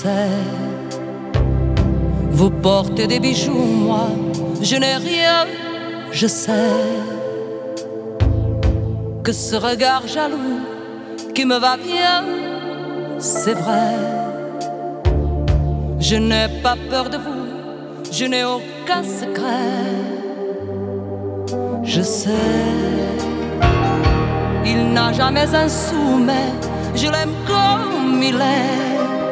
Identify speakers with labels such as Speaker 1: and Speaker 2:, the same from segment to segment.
Speaker 1: sais, vous portez des bijoux, moi je n'ai rien. Je sais que ce regard jaloux qui me va bien, c'est vrai. Je n'ai pas peur de vous, je n'ai aucun secret. Je sais, il n'a jamais un sou, mais je l'aime comme il est.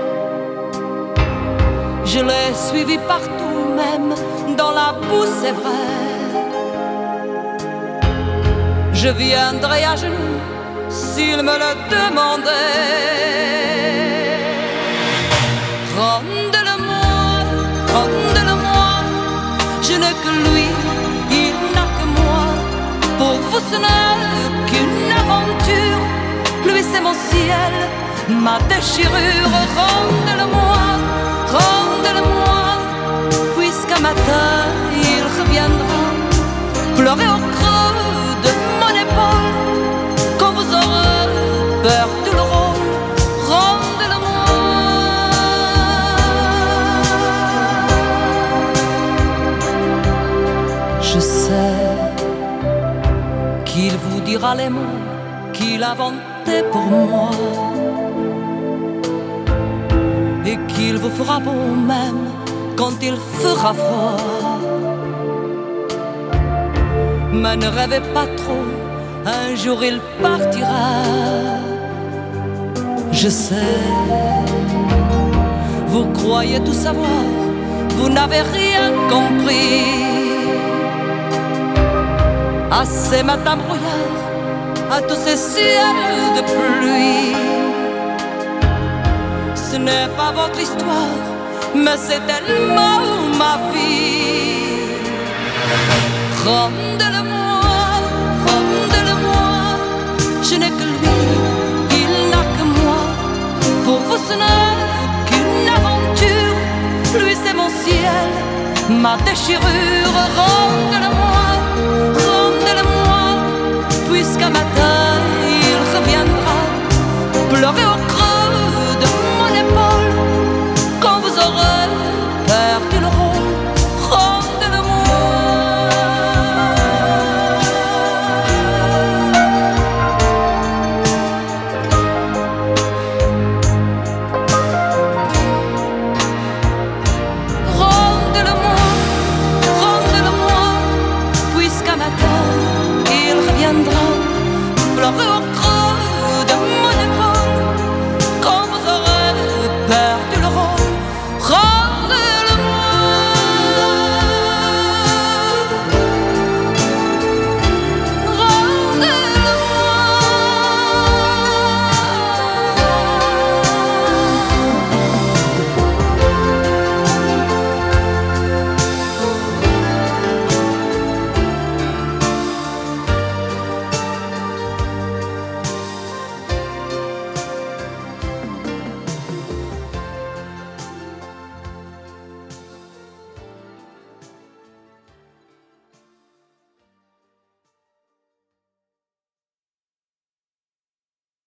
Speaker 1: Je l'ai suivi partout, même dans la boue, c'est vrai. Je viendrai à genoux s'il me le demandait. Rendez-le-moi, rendez-le-moi. Je n'ai que lui, il n'a que moi. Pour vous ce n'est qu'une aventure. Lui c'est mon ciel, ma déchirure. Rendez-le-moi, rendez-le-moi. Puisqu'un matin il reviendra pleurer au creux de mon épaule. Quand vous aurez perdu le rôle, rendez-le-moi. Je sais qu'il vous dira les mots qu'il inventait pour moi, et qu'il vous fera beau même quand il fera froid. Mais ne rêvez pas trop, un jour il partira. Je sais, vous croyez tout savoir, vous n'avez rien compris. À ces matins brouillards, à tous ces ciels de pluie. Ce n'est pas votre histoire, mais c'est tellement ma vie. Rendez-le-moi, rendez-le-moi. Je n'ai que lui, il n'a que moi. Pour vous ce n'est qu'une aventure. Lui c'est mon ciel, ma déchirure. Rendez-le-moi, rendez-le-moi. Puisqu'un matin il reviendra pleurer au